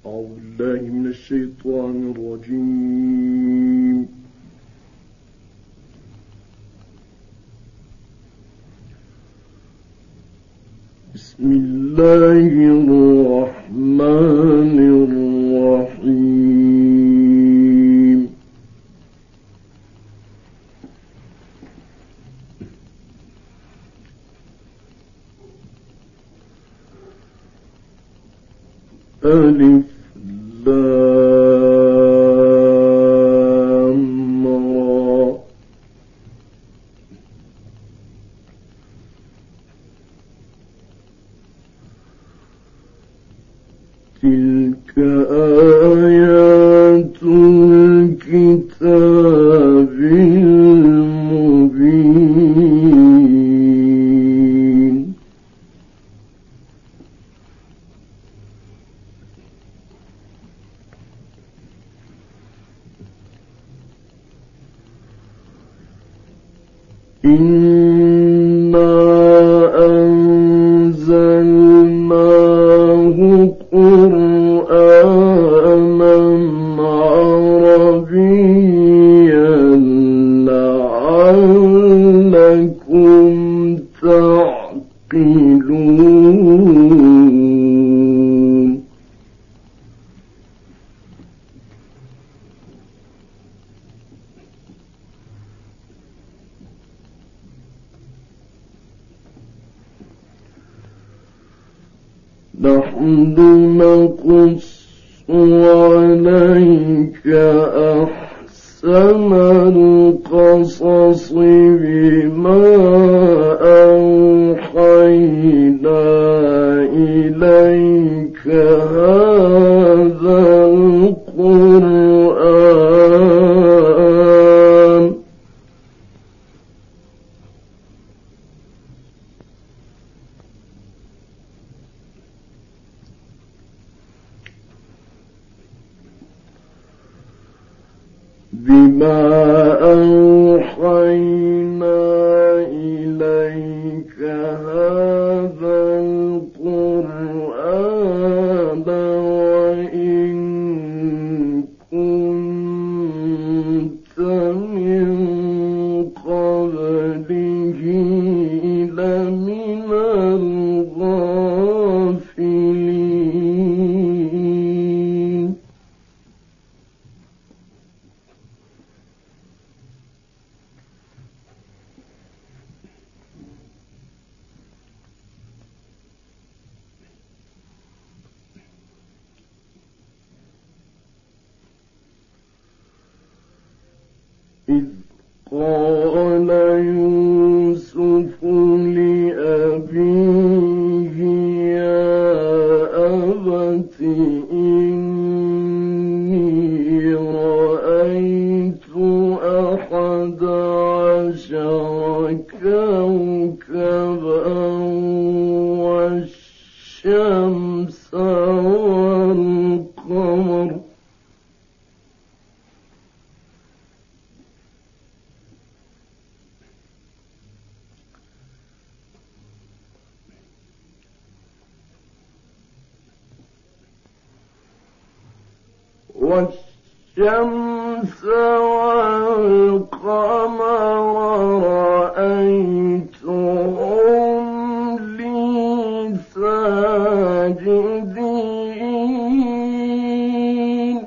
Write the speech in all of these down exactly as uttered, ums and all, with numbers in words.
أعوذ بالله من الشيطان الرجيم. بسم الله الرحمن الرحيم. ألف لام را. تلك آيات الكتاب المبين. إنا أنزلناه قرآنا عربيا لعلكم تعقلون. نحن نقص عليك أحسن القصص بما أوحينا إليك هذا القرآن بما أوحينا إليك هذا القرآن وإن كنت من قبله لمن الغافلين. إذ قال يوسف لأبيه يا أبت إني رأيت أحد عشر كوكبا والشمس والقمر والشمس والقمر رأيتهم لي ساجدين.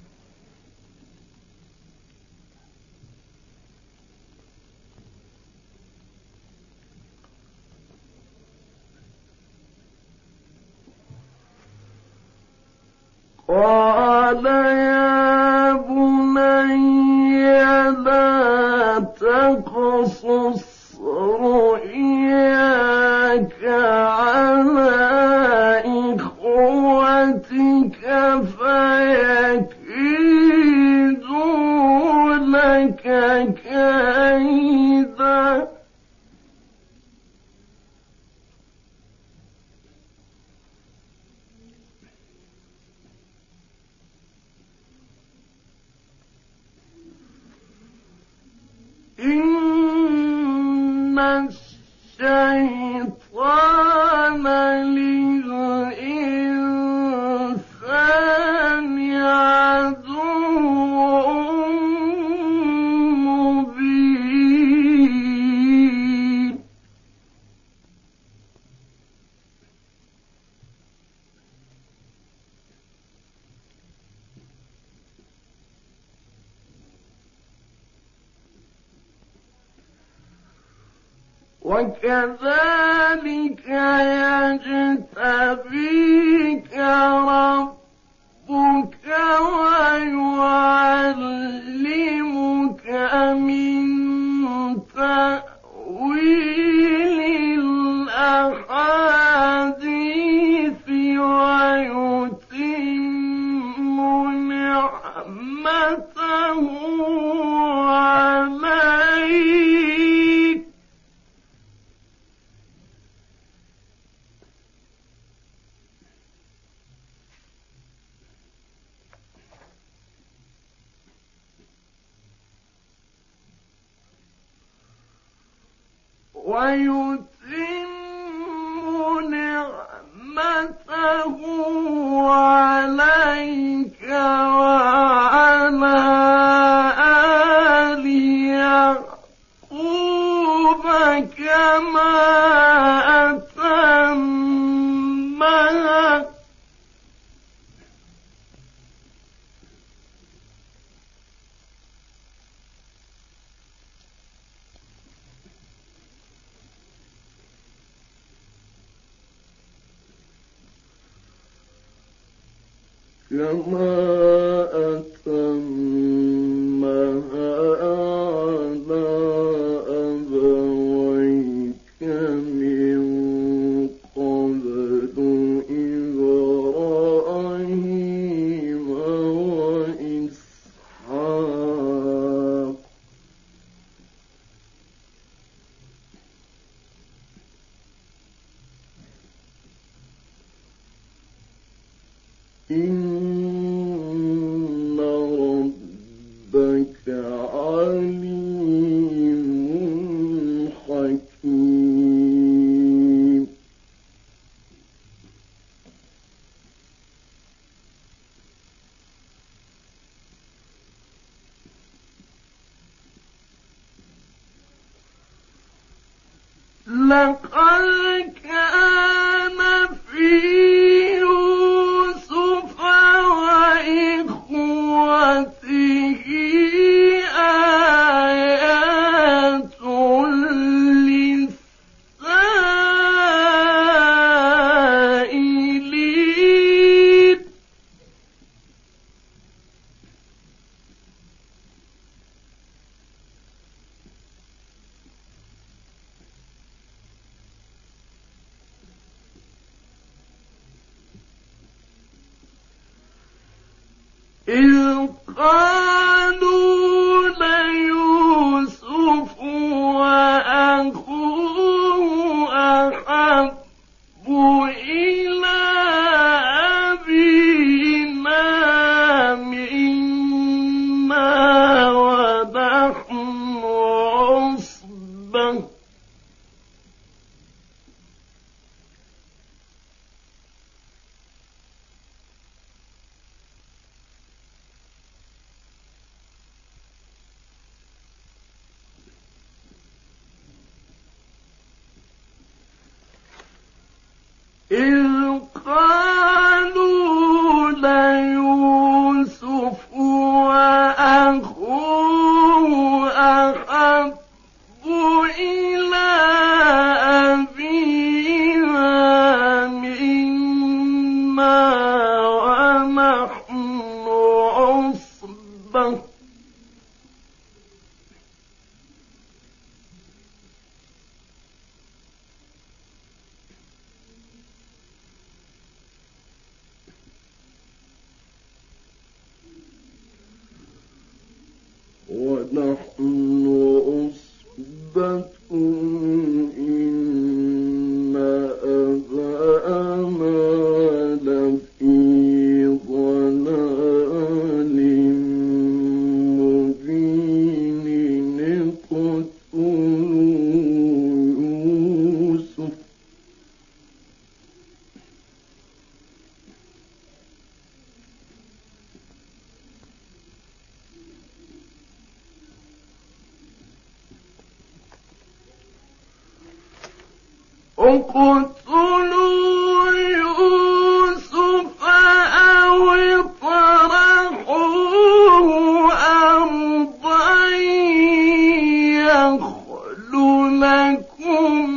قال يا بني لا تقصص رؤياك على إخوتك فيكيدوا لك كيدا. إن الشيطان للإنسان وكذلك يجتبيك ربك ويعلمك من تأويل الأحاديث ويتم نعمته عليك ويتم نعمته عليك وعلى آل يعقوب كما أتمها كما أتمها على أبويك من قبل إبراهيم وإسحاق إن ربك عليم حكيم لقد كان في يوسف وإخوته آيات للسائلين إذ قالوا ليوسف وأخوه أحب إلى أبينا منا ونحن عصبة إذ قالوا ليوسف وأخوه أحب إلى أبينا منا ونحن عصبة ونحن عصبة إن أبانا لفي ضلال مبين اقتلوا يوسف اقتلوا يوسف أو اطرحوه أرضا يخل لكم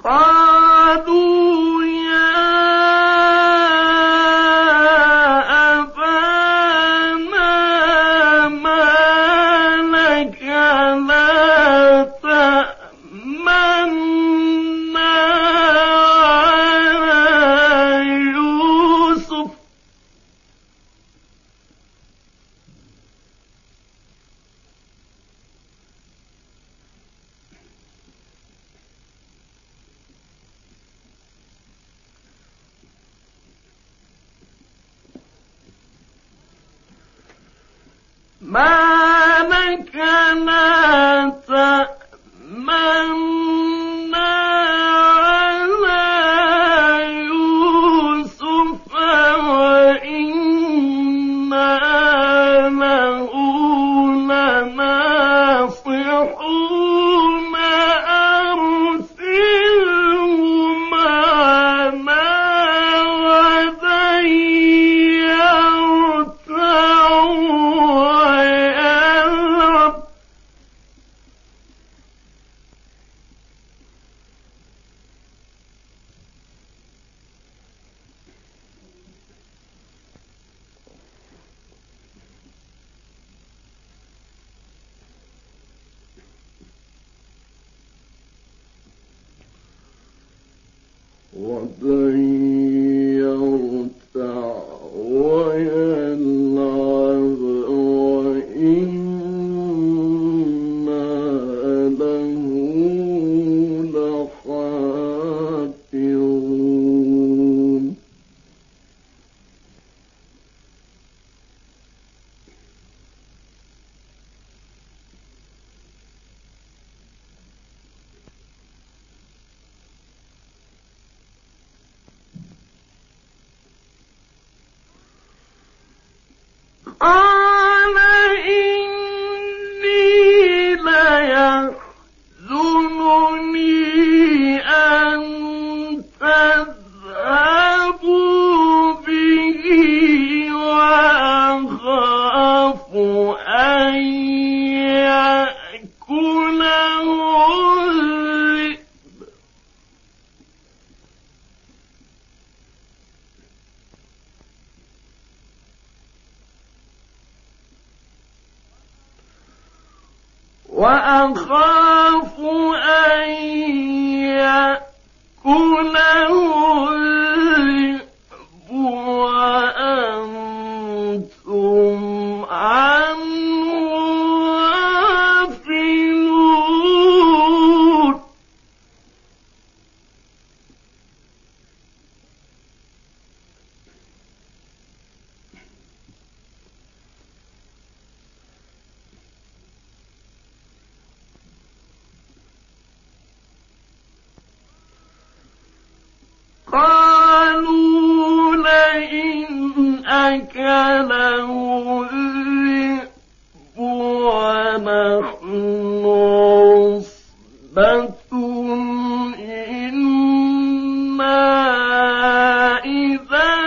قالوا يا أبانا ما لك لا تأمنا على يوسف ما لك لا تأمنا على يوسف وإنا له لناصحون أرسله معنا غدا يرتع ويلعب غدا يرتع ويلعب وإنا له لحافظون قال إني ليحزنني أن تذهبوا به وأخاف أن يأكله الذئب وأخاف أن يأكله الذئب وأنتم عنه غافلون قالوا لئن أكله الذئب ونحن عصبة إنا إذا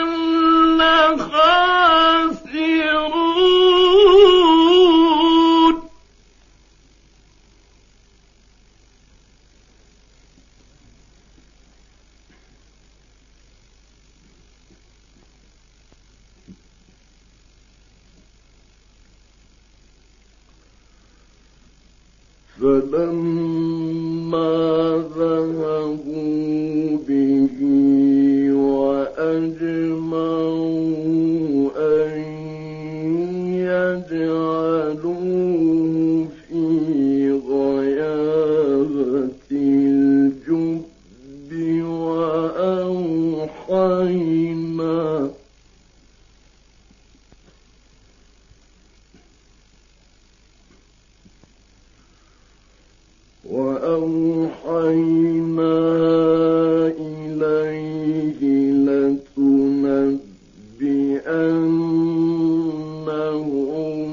لخاسرون فلما ذهبوا به وأجمعوا أن يجعلوه في غيابة الجب وأوحينا وأوحينا إليه لتنبئنهم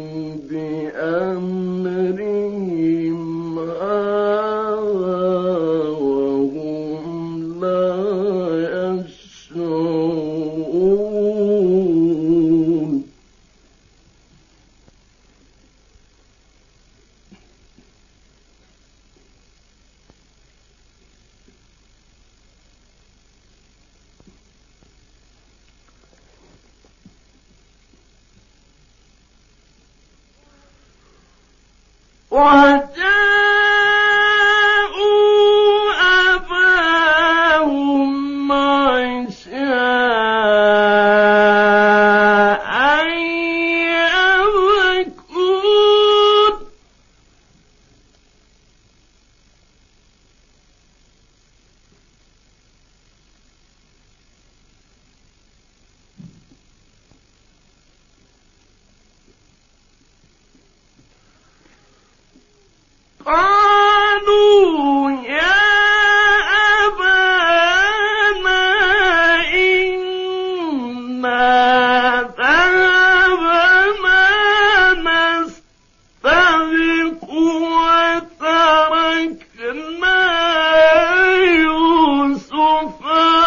بأمرهم هذا وهم لا يشعرون أباهم عشاء يبكون قالوا يا أبانا إنا ذهبنا نستبق وتركنا يوسف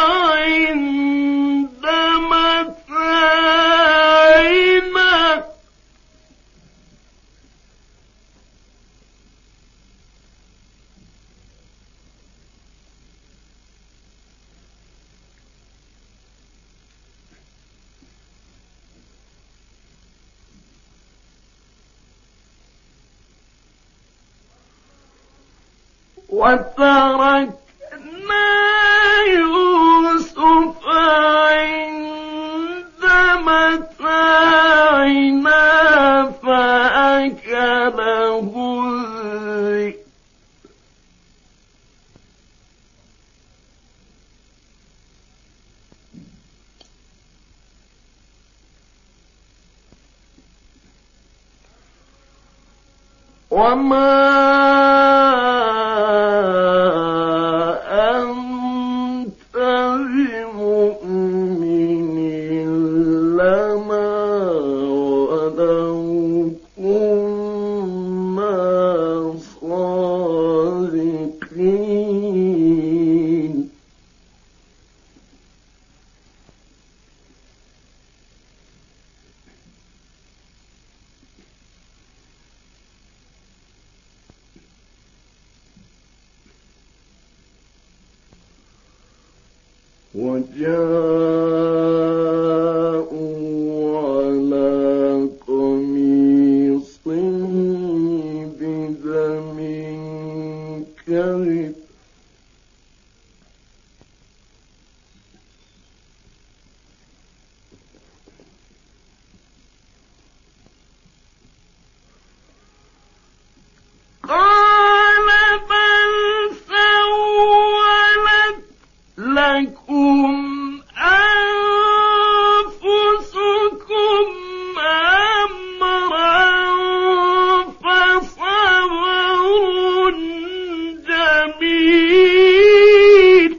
عند متاعنا وتركنا يوسف عند متاعنا فأكله الذئب وما أنت بمؤمن لنا ولو كنا صادقين وجاءوا على قميصه بدم كذب قال بل سولت لكم أنفسكم أمرا فصبر جميل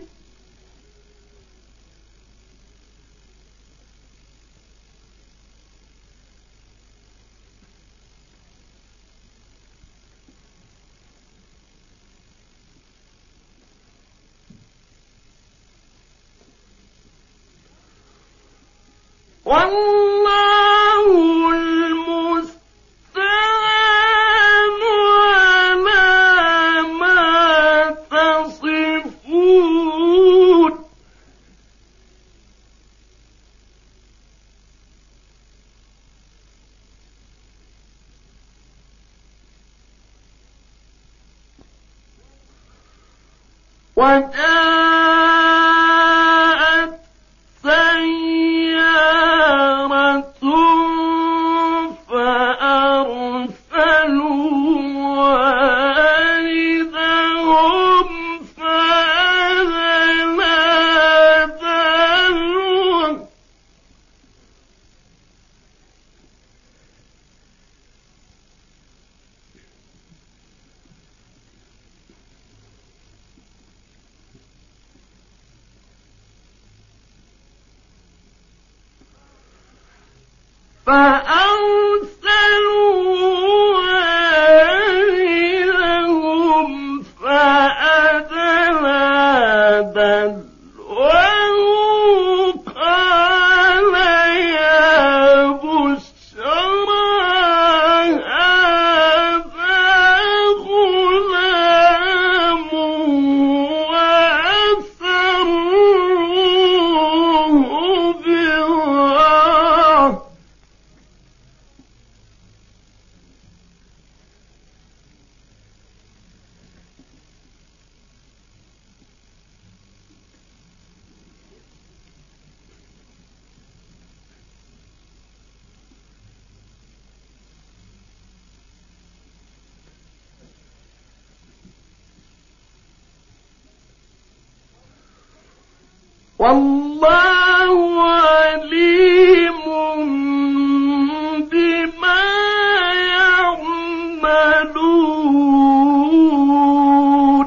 والله المستعان على ما تصفون وجاءت سيارة فأرسلوا واردهم فأدلى دلوه فأرسلوا واردهم فأدلى دلوه قال يا بشرى هذا غلام وأسروه بضاعة والله عليم بما يعملون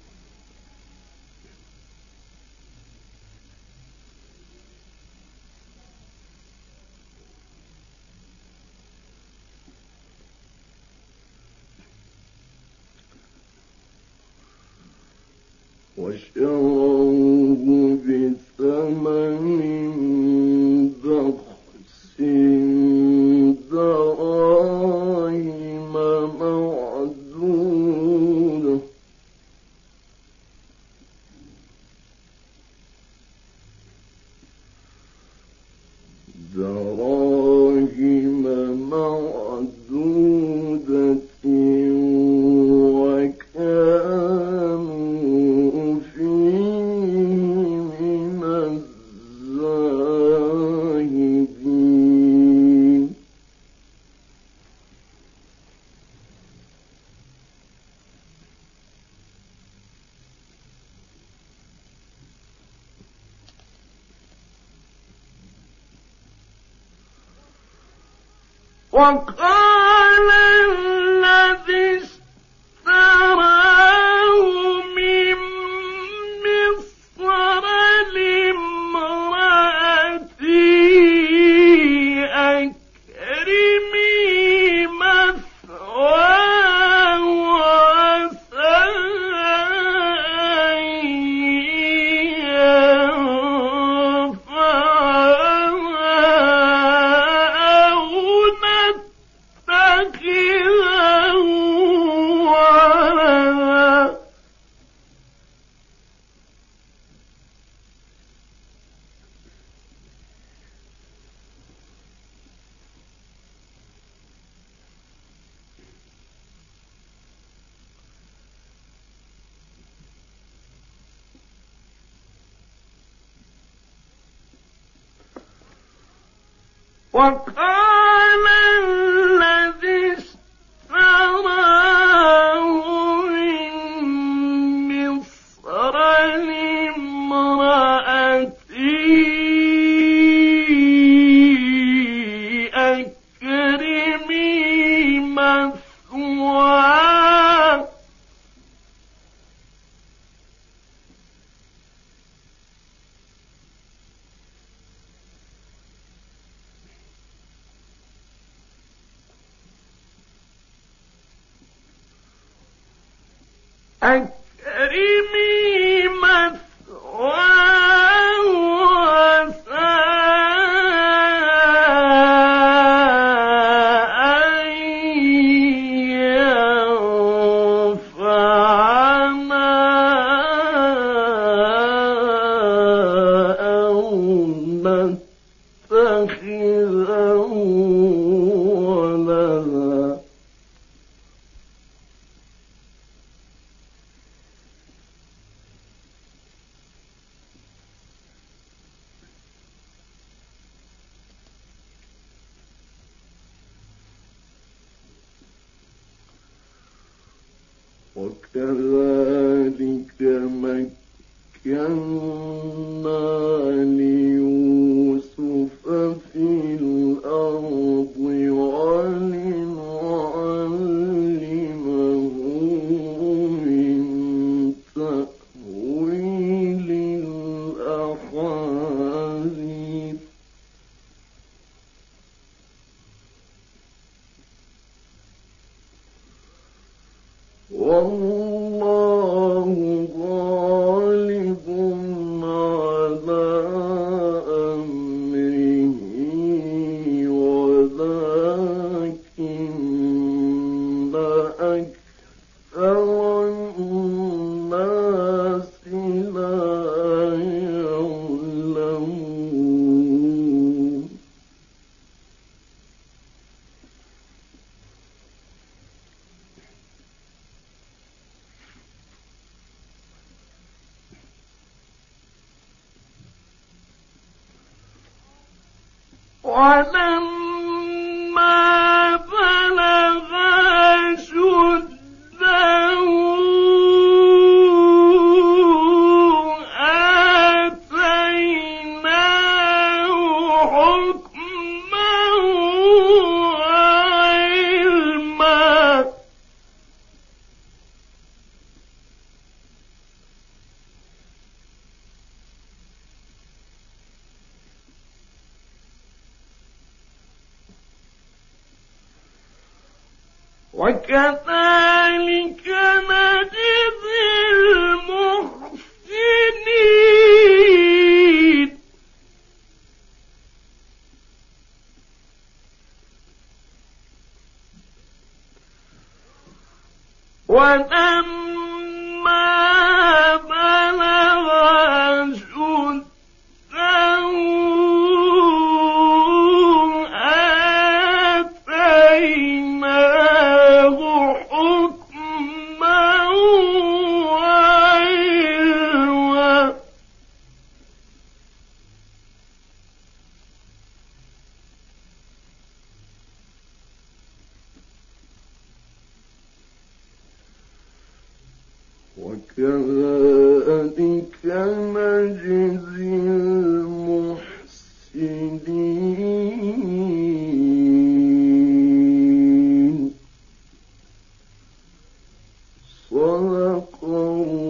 وشروه بثمن بخس دراهم معدودة دراهم معدودة وكانوا فيه من الزاهدين وقال الذي اشتراه من مصر لامرأته أكرمي مثواه وعسى أن ينفعنا أو نتخذه ولدا وقال الذي اشتراه من مصر لامرأته أكرمي مثواه أكرمي مثواه وعسى أن ينفعنا أو نتخذه ولدا وكذلك مكنا ليوسف في الأرض ولنعلمه من تأويل الأحاديث والله غالب على أمره ولكن أكثر الناس لا يعلمون ولما بلغ أشده آتيناه وكذلك نجزي المحسنين ولما بلغ أشده آتيناه حكما وعلما وكذلك نجزي المحسنين صدق الله